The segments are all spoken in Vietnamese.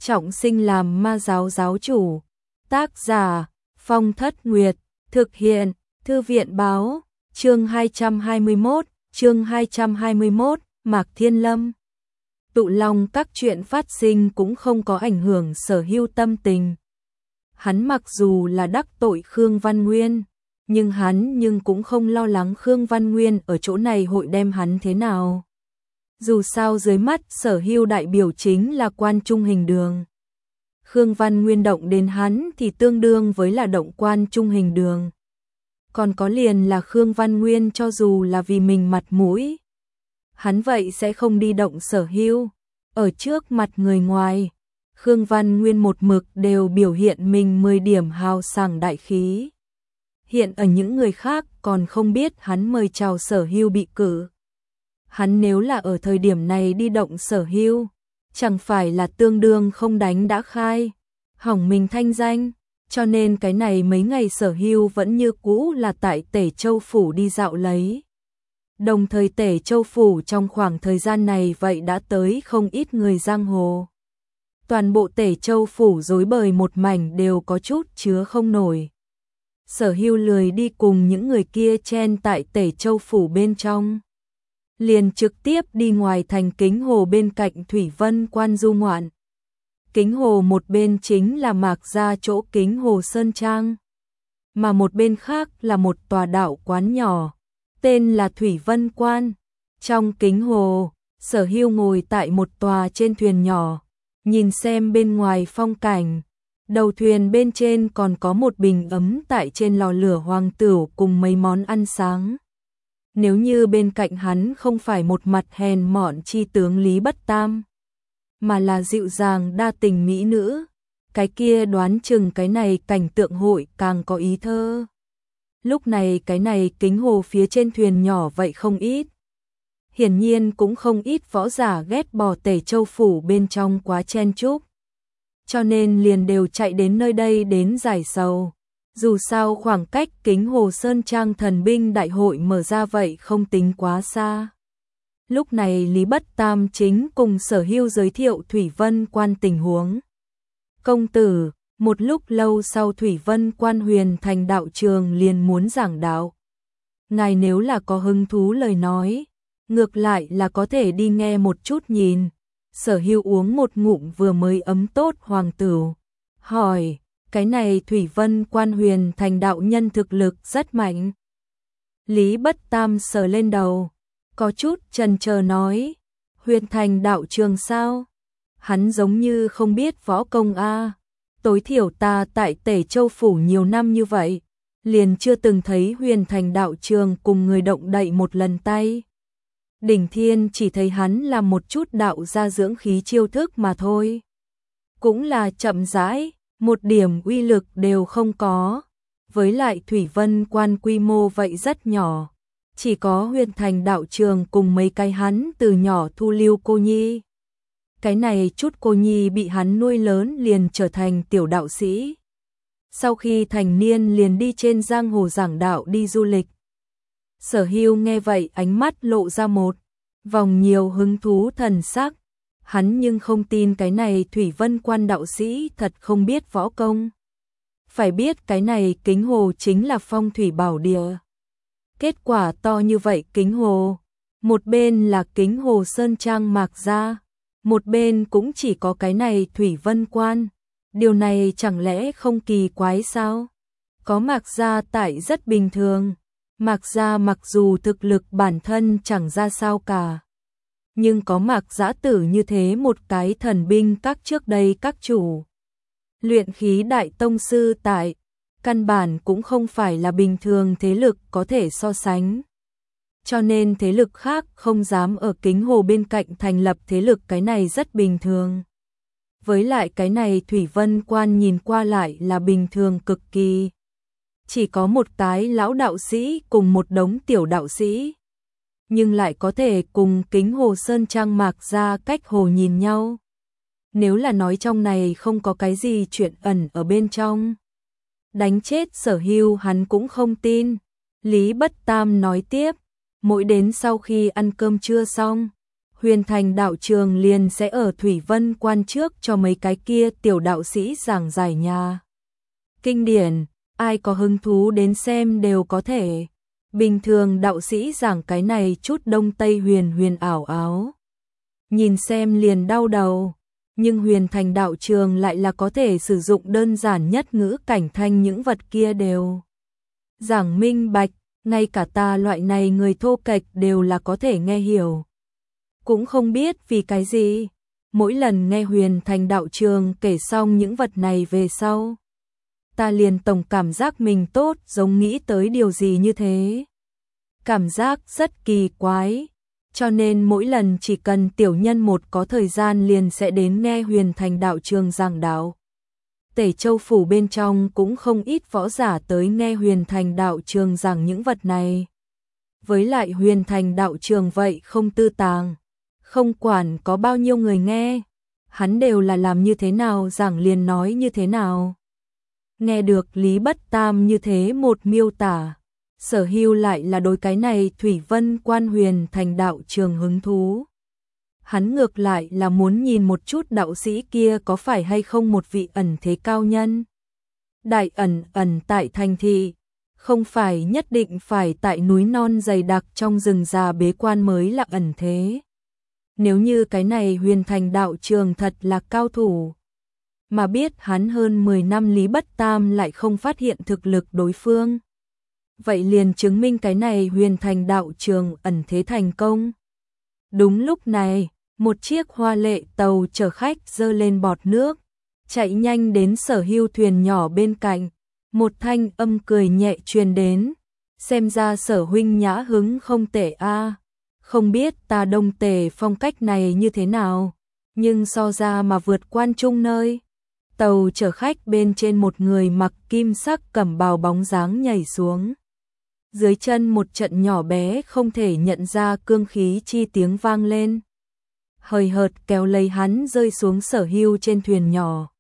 trọng sinh làm ma giáo giáo chủ. Tác giả Phong Thất Nguyệt, thực hiện Thư viện Báo, chương 221, Mạc Thiên Lâm. Tụ Long các chuyện phát sinh cũng không có ảnh hưởng Sở Hưu tâm tình. Hắn mặc dù là đắc tội Khương Văn Nguyên, nhưng cũng không lo lắng Khương Văn Nguyên ở chỗ này hội đem hắn thế nào. Dù sao dưới mắt Sở Hưu đại biểu chính là Quan Trung Hình Đường. Khương Văn Nguyên động đến hắn thì tương đương với là động Quan Trung Hình Đường. Còn có liền là Khương Văn Nguyên cho dù là vì mình mặt mũi, hắn vậy sẽ không đi động Sở Hưu. Ở trước mặt người ngoài, Khương Văn Nguyên một mực đều biểu hiện mình 10 điểm hào sảng đại khí. Hiện ở những người khác còn không biết hắn mời chào Sở Hưu bị cử. Hắn nếu là ở thời điểm này đi động Sở Hưu, chẳng phải là tương đương không đánh đã khai, hỏng mình thanh danh. Cho nên cái này mấy ngày Sở Hưu vẫn như cũ là tại Tể Châu Phủ đi dạo lấy. Đồng thời Tể Châu Phủ trong khoảng thời gian này vậy đã tới không ít người giang hồ. Toàn bộ Tể Châu Phủ rối bời một mảnh đều có chút chứa không nổi. Sở Hưu lười đi cùng những người kia chen tại Tể Châu Phủ bên trong, liền trực tiếp đi ngoài thành Kính Hồ bên cạnh Thủy Vân Quan du ngoạn. Kính Hồ một bên chính là Mạc gia chỗ Kính Hồ Sơn Trang, mà một bên khác là một tòa đạo quán nhỏ, tên là Thủy Vân Quan. Trong Kính Hồ, Sở Hưu ngồi tại một tòa trên thuyền nhỏ, nhìn xem bên ngoài phong cảnh. Đầu thuyền bên trên còn có một bình ấm tại trên lò lửa hoàng tửu cùng mấy món ăn sáng. Nếu như bên cạnh hắn không phải một mặt hèn mọn chi tướng Lý Bất Tam, mà là dịu dàng đa tình mỹ nữ, cái kia đoán chừng cái này cảnh tượng hội càng có ý thơ. Lúc này cái này Kính Hồ phía trên thuyền nhỏ vậy không ít. Hiển nhiên cũng không ít võ giả ghét bỏ Tể Châu Phủ bên trong quá chen chúc, cho nên liền đều chạy đến nơi đây đến giải sầu. Dù sao khoảng cách Kính Hồ Sơn Trang thần binh đại hội mở ra vậy không tính quá xa. Lúc này Lý Bất Tam chính cùng Sở Hưu giới thiệu Thủy Vân Quan tình huống. Công tử, một lúc lâu sau Thủy Vân Quan Huyền Thành đạo trường liền muốn giảng đạo. Ngài nếu là có hứng thú lời nói, ngược lại là có thể đi nghe một chút nhìn. Sở Hưu uống một ngụm vừa mới ấm tốt hoàng tửu, hỏi, cái này Thủy Vân Quan Huyền Thành đạo nhân thực lực rất mạnh. Lý Bất Tam sờ lên đầu, có chút chần chờ nói, Huyền Thành đạo trường sao? Hắn giống như không biết võ công a. Tối thiểu ta tại Tể Châu Phủ nhiều năm như vậy, liền chưa từng thấy Huyền Thành đạo trường cùng người động đậy một lần tay. Đỉnh Thiên chỉ thấy hắn là một chút đạo gia dưỡng khí chiêu thức mà thôi. Cũng là chậm rãi, một điểm uy lực đều không có. Với lại Thủy Vân Quan quy mô vậy rất nhỏ, chỉ có Huyền Thành đạo trường cùng mấy cái hắn từ nhỏ thu lưu cô nhi. Cái này chút cô nhi bị hắn nuôi lớn liền trở thành tiểu đạo sĩ. Sau khi thành niên liền đi trên giang hồ giảng đạo đi du lịch. Sở Hưu nghe vậy ánh mắt lộ ra một vòng nhiều hứng thú thần sắc. Hắn nhưng không tin cái này Thủy Vân Quan đạo sĩ thật không biết võ công. Phải biết cái này Kính Hồ chính là phong thủy bảo địa. Kết quả to như vậy Kính Hồ, một bên là Kính Hồ Sơn Trang Mạc gia, một bên cũng chỉ có cái này Thủy Vân Quan. Điều này chẳng lẽ không kỳ quái sao? Có Mạc gia tại rất bình thường. Mạc gia mặc dù thực lực bản thân chẳng ra sao cả, nhưng có Mạc Giã Tử như thế một cái thần binh các trước đây các chủ luyện khí đại tông sư tại, căn bản cũng không phải là bình thường thế lực có thể so sánh. Cho nên thế lực khác không dám ở Kính Hồ bên cạnh thành lập thế lực, cái này rất bình thường. Với lại cái này Thủy Vân Quan nhìn qua lại là bình thường cực kỳ. Chỉ có một cái lão đạo sĩ cùng một đống tiểu đạo sĩ, nhưng lại có thể cùng Kính Hồ Sơn Trang Mạc gia cách hồ nhìn nhau. Nếu là nói trong này không có cái gì chuyện ẩn ở bên trong, đánh chết Sở Hưu hắn cũng không tin. Lý Bất Tam nói tiếp, mỗi đến sau khi ăn cơm trưa xong, Huyền Thành đạo trường liền sẽ ở Thủy Vân Quan trước cho mấy cái kia tiểu đạo sĩ giảng giải nhà kinh điển, ai có hứng thú đến xem đều có thể. Bình thường đạo sĩ giảng cái này chút đông tây huyền huyền ảo áo, nhìn xem liền đau đầu, nhưng Huyền Thành đạo trường lại là có thể sử dụng đơn giản nhất ngữ cảnh thanh những vật kia đều giảng minh bạch, ngay cả ta loại này người thô kệch đều là có thể nghe hiểu. Cũng không biết vì cái gì, mỗi lần nghe Huyền Thành đạo trường kể xong những vật này về sau, ta liền tổng cảm giác mình tốt giống nghĩ tới điều gì như thế. Cảm giác rất kỳ quái, cho nên mỗi lần chỉ cần tiểu nhân một có thời gian liền sẽ đến nghe Huyền Thành đạo trường giảng đạo. Tể Châu phủ bên trong cũng không ít võ giả tới nghe Huyền Thành đạo trường giảng những vật này. Với lại Huyền Thành đạo trường vậy không tư tàng, không quản có bao nhiêu người nghe, hắn đều là làm như thế nào giảng liền nói như thế nào. Nghe được Lý Bất Tam như thế một miêu tả, Sở Hưu lại là đối cái này Thủy Vân Quan Huyền Thành đạo trường hứng thú. Hắn ngược lại là muốn nhìn một chút đạo sĩ kia có phải hay không một vị ẩn thế cao nhân. Đại ẩn tại thành thị, không phải nhất định phải tại núi non dày đặc trong rừng già bế quan mới là ẩn thế. Nếu như cái này Huyền Thành đạo trường thật là cao thủ, mà biết hắn hơn 10 năm Lý Bất Tam lại không phát hiện thực lực đối phương, vậy liền chứng minh cái này Huyền Thành đạo trường ẩn thế thành công. Đúng lúc này, một chiếc hoa lệ tàu chở khách dơ lên bọt nước, chạy nhanh đến Sở Hưu thuyền nhỏ bên cạnh, một thanh âm cười nhẹ truyền đến, xem ra Sở huynh nhã hứng không tệ a. Không biết ta Đông Tề phong cách này như thế nào, nhưng so ra mà vượt quan trung nơi. Tàu chở khách bên trên một người mặc kim sắc cẩm bào bóng dáng nhảy xuống. Dưới chân một trận nhỏ bé không thể nhận ra cương khí chi tiếng vang lên. Hời hợt kéo lấy hắn rơi xuống Sở Hưu trên thuyền nhỏ.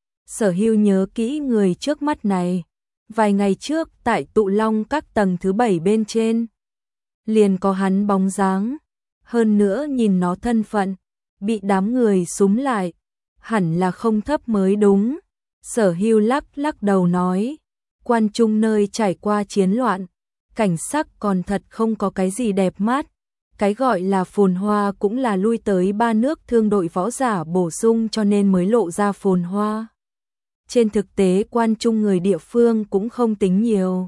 Sở Hưu nhớ kỹ người trước mắt này. Vài ngày trước tại Tụ Long các tầng thứ 7 bên trên, liền có hắn bóng dáng. Hơn nữa nhìn nó thân phận, bị đám người súm lại, hẳn là không thấp mới đúng. Sở Hưu lắc đầu nói, quan trung nơi trải qua chiến loạn, cảnh sắc còn thật không có cái gì đẹp mắt. Cái gọi là phồn hoa cũng là lui tới 3 nước thương đội võ giả bổ sung cho nên mới lộ ra phồn hoa. Trên thực tế quan trung người địa phương cũng không tính nhiều.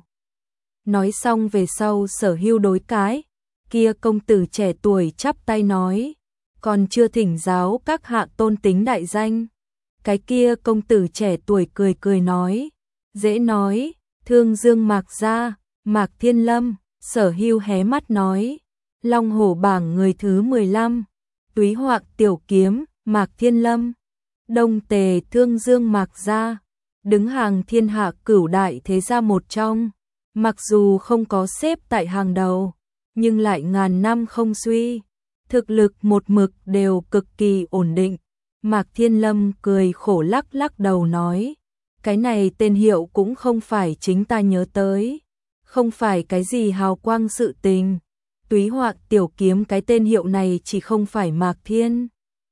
Nói xong về sau Sở Hưu đối cái kia công tử trẻ tuổi chắp tay nói, còn chưa thỉnh giáo các hạ tôn tính đại danh. Cái kia công tử trẻ tuổi cười nói, dễ nói, Thương Dương Mạc Gia, Mạc Thiên Lâm. Sở Hưu hé mắt nói, Long Hổ bảng người thứ 15, Túy Hoạc tiểu kiếm, Mạc Thiên Lâm. Đông Tề Thương Dương Mạc Gia, đứng hàng thiên hạ cửu đại thế gia một trong, mặc dù không có xếp tại hàng đầu, nhưng lại ngàn năm không suy, thực lực một mực đều cực kỳ ổn định. Mạc Thiên Lâm cười khổ lắc đầu nói, cái này tên hiệu cũng không phải chính ta nhớ tới, không phải cái gì hào quang sự tình. Túy Hoạc tiểu kiếm cái tên hiệu này chỉ không phải Mạc Thiên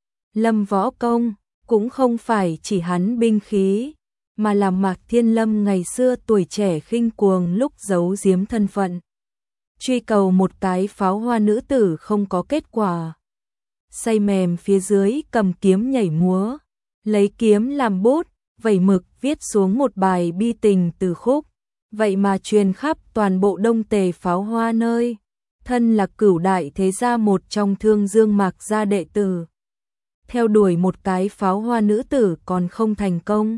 Lâm võ công, cũng không phải chỉ hắn binh khí, mà là Mạc Thiên Lâm ngày xưa tuổi trẻ khinh cuồng lúc giấu giếm thân phận, truy cầu một cái pháo hoa nữ tử không có kết quả, say mềm phía dưới cầm kiếm nhảy múa, lấy kiếm làm bút, vẩy mực viết xuống một bài bi tình từ khúc, vậy mà truyền khắp toàn bộ Đông Tề pháo hoa nơi. Thân là cửu đại thế gia một trong Thương Dương Mạc Gia đệ tử, theo đuổi một cái pháo hoa nữ tử còn không thành công.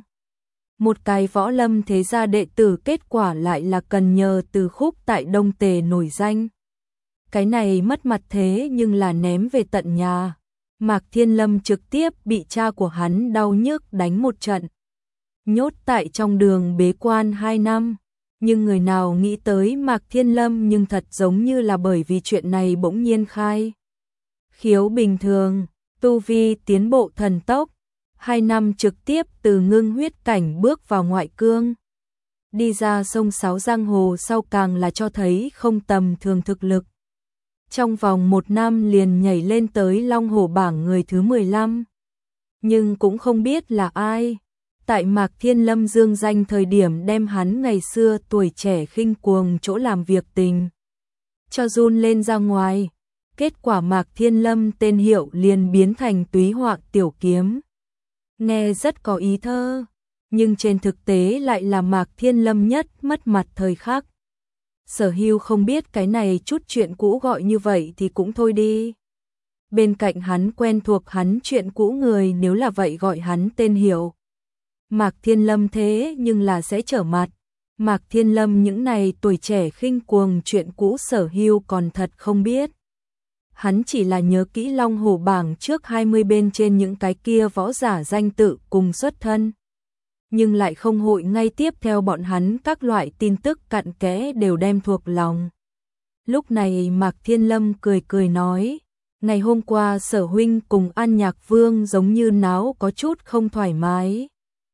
Một cái võ lâm thế gia đệ tử kết quả lại là cần nhờ từ khúc tại Đông Tề nổi danh. Cái này mất mặt thế nhưng là ném về tận nhà. Mạc Thiên Lâm trực tiếp bị cha của hắn đau nhức đánh một trận, nhốt tại trong đường bế quan 2 năm. Nhưng người nào nghĩ tới Mạc Thiên Lâm nhưng thật giống như là bởi vì chuyện này bỗng nhiên khai khiếu bình thường, tu vi tiến bộ thần tốc, 2 năm trực tiếp từ ngưng huyết cảnh bước vào ngoại cương. Đi ra sông Sáo giang hồ sau càng là cho thấy không tầm thường thực lực. trong vòng 1 năm liền nhảy lên tới Long Hổ bảng người thứ 15. Nhưng cũng không biết là ai. Tại Mạc Thiên Lâm dương danh thời điểm đem hắn ngày xưa tuổi trẻ khinh cuồng chỗ làm việc tình cho run lên ra ngoài. Kết quả Mạc Thiên Lâm tên hiệu liền biến thành Túy Họa Tiểu Kiếm. Nghe rất có ý thơ, nhưng trên thực tế lại là Mạc Thiên Lâm nhất mất mặt thời khắc. Sở Hưu không biết cái này chút chuyện cũ gọi như vậy thì cũng thôi đi. Bên cạnh hắn quen thuộc hắn chuyện cũ người nếu là vậy gọi hắn tên hiệu. Mạc Thiên Lâm thế nhưng là sẽ trở mặt. Mạc Thiên Lâm những này tuổi trẻ khinh cuồng chuyện cũ Sở Hưu còn thật không biết. Hắn chỉ là nhớ kỹ Long Hổ bảng trước 20 bên trên những cái kia võ giả danh tự cùng xuất thân. Nhưng lại không hội ngay tiếp theo bọn hắn các loại tin tức cặn kẽ đều đem thuộc lòng. Lúc này Mạc Thiên Lâm cười cười nói, ngày hôm qua Sở huynh cùng An Nhạc Vương giống như náo có chút không thoải mái.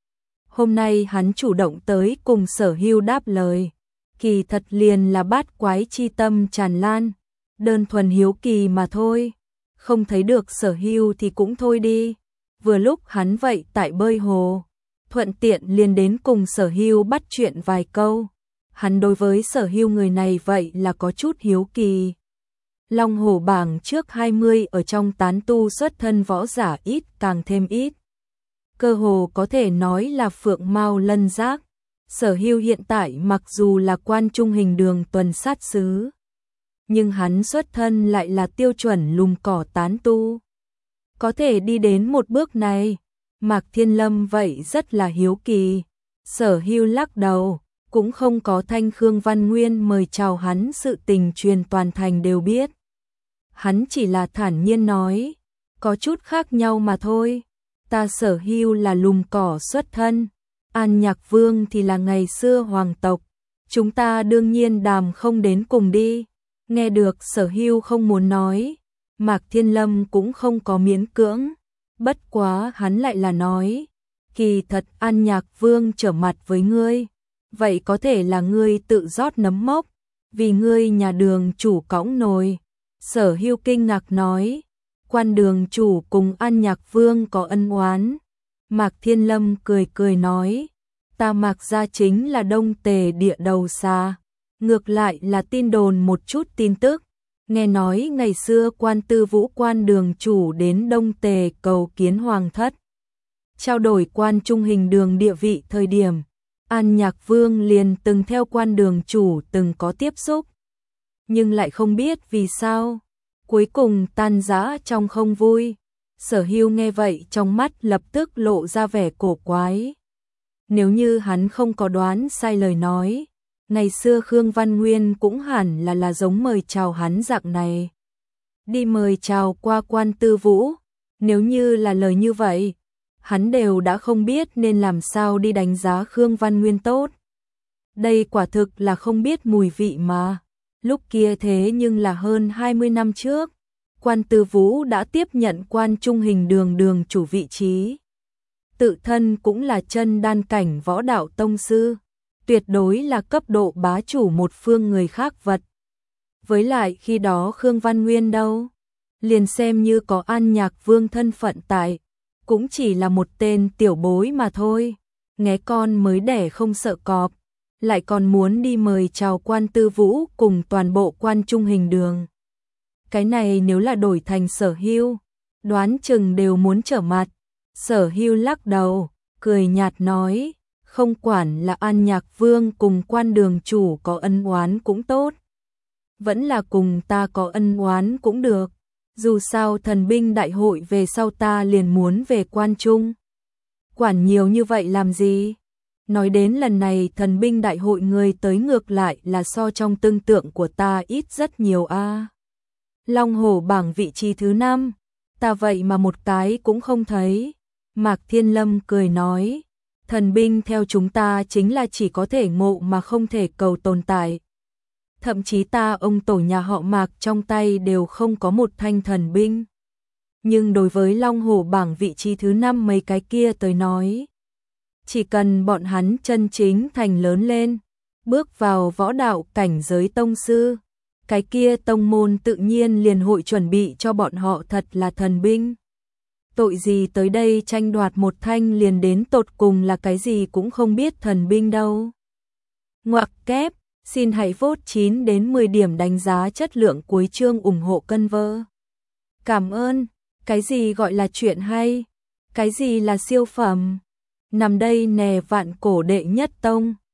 Hôm nay hắn chủ động tới cùng Sở Hưu đáp lời, kỳ thật liền là bát quái chi tâm tràn lan, đơn thuần hiếu kỳ mà thôi, không thấy được Sở Hưu thì cũng thôi đi. Vừa lúc hắn vậy tại bơi hồ, thuận tiện liền đến cùng Sở Hưu bắt chuyện vài câu. Hắn đối với Sở Hưu người này vậy là có chút hiếu kỳ. Long Hổ bảng trước 20 ở trong tán tu xuất thân võ giả ít càng thêm ít. Cơ hồ có thể nói là phượng mao lân giác. Sở Hưu hiện tại mặc dù là quan trung hình đường tuần sát sứ, nhưng hắn xuất thân lại là tiêu chuẩn lùm cỏ tán tu. Có thể đi đến một bước này, Mạc Thiên Lâm vậy rất là hiếu kỳ. Sở Hưu lắc đầu, cũng không có thanh Khương Văn Nguyên mời chào hắn sự tình truyền toàn thành đều biết. Hắn chỉ là thản nhiên nói, có chút khác nhau mà thôi. Ta Sở Hưu là lùm cỏ xuất thân, An Nhạc Vương thì là ngày xưa hoàng tộc. Chúng ta đương nhiên đàm không đến cùng đi. Nghe được Sở Hưu không muốn nói, Mạc Thiên Lâm cũng không có miễn cưỡng. Bất quá hắn lại là nói, kỳ thật An Nhạc Vương trở mặt với ngươi, vậy có thể là ngươi tự rót nấm mốc, vì ngươi nhà đường chủ cõng nồi. Sở Hưu kinh ngạc nói, quan đường chủ cùng An Nhạc Vương có ân oán. Mạc Thiên Lâm cười cười nói, ta Mạc gia chính là Đông Tề địa đầu xa. Ngược lại là tin đồn một chút tin tức, nghe nói ngày xưa Quan Tư Vũ quan đường chủ đến Đông Tề cầu kiến hoàng thất, trao đổi quan trung hình đường địa vị thời điểm, An Nhạc Vương liền từng theo quan đường chủ từng có tiếp xúc, nhưng lại không biết vì sao, cuối cùng tan rã trong không vui. Sở Hưu nghe vậy trong mắt lập tức lộ ra vẻ cổ quái. Nếu như hắn không có đoán sai lời nói, ngày xưa Khương Văn Nguyên cũng hẳn là giống mời chào hắn dạng này. Đi mời chào qua Quan Tư Vũ, nếu như là lời như vậy, hắn đều đã không biết nên làm sao đi đánh giá Khương Văn Nguyên tốt. Đây quả thực là không biết mùi vị mà. Lúc kia thế nhưng là hơn 20 năm trước, Quan Tư Vũ đã tiếp nhận quan trung hình đường đường chủ vị trí. Tự thân cũng là chân đan cảnh võ đạo tông sư, tuyệt đối là cấp độ bá chủ một phương người khác vật. Với lại khi đó Khương Văn Nguyên đâu, liền xem như có An Nhạc Vương thân phận tại, cũng chỉ là một tên tiểu bối mà thôi. Nghé con mới đẻ không sợ cọp, lại còn muốn đi mời chào Quan Tư Vũ cùng toàn bộ quan trung hình đường. Cái này nếu là đổi thành Sở Hưu, đoán chừng đều muốn trở mặt. Sở Hưu lắc đầu, cười nhạt nói, không quản là An Nhạc Vương cùng quan đường chủ có ân oán cũng tốt, vẫn là cùng ta có ân oán cũng được. Dù sao thần binh đại hội về sau ta liền muốn về quan trung. Quản nhiều như vậy làm gì? Nói đến lần này thần binh đại hội người tới ngược lại là so trong tưởng tượng của ta ít rất nhiều a. Long Hổ bảng vị trí thứ 5, ta vậy mà một cái cũng không thấy. Mạc Thiên Lâm cười nói, thần binh theo chúng ta chính là chỉ có thể ngộ mà không thể cầu tồn tại. Thậm chí ta ông tổ nhà họ Mạc trong tay đều không có một thanh thần binh. Nhưng đối với Long Hổ bảng vị trí thứ 5 mấy cái kia tới nói, chỉ cần bọn hắn chân chính thành lớn lên, bước vào võ đạo cảnh giới tông sư, cái kia tông môn tự nhiên liền hội chuẩn bị cho bọn họ thật là thần binh. Tội gì tới đây tranh đoạt một thanh liền đến tột cùng là cái gì cũng không biết thần binh đâu. Ngoặc kép, xin hãy vote 9 đến 10 điểm đánh giá chất lượng cuối chương ủng hộ cân vơ. Cảm ơn, cái gì gọi là chuyện hay, cái gì là siêu phẩm, nằm đây nè vạn cổ đệ nhất tông.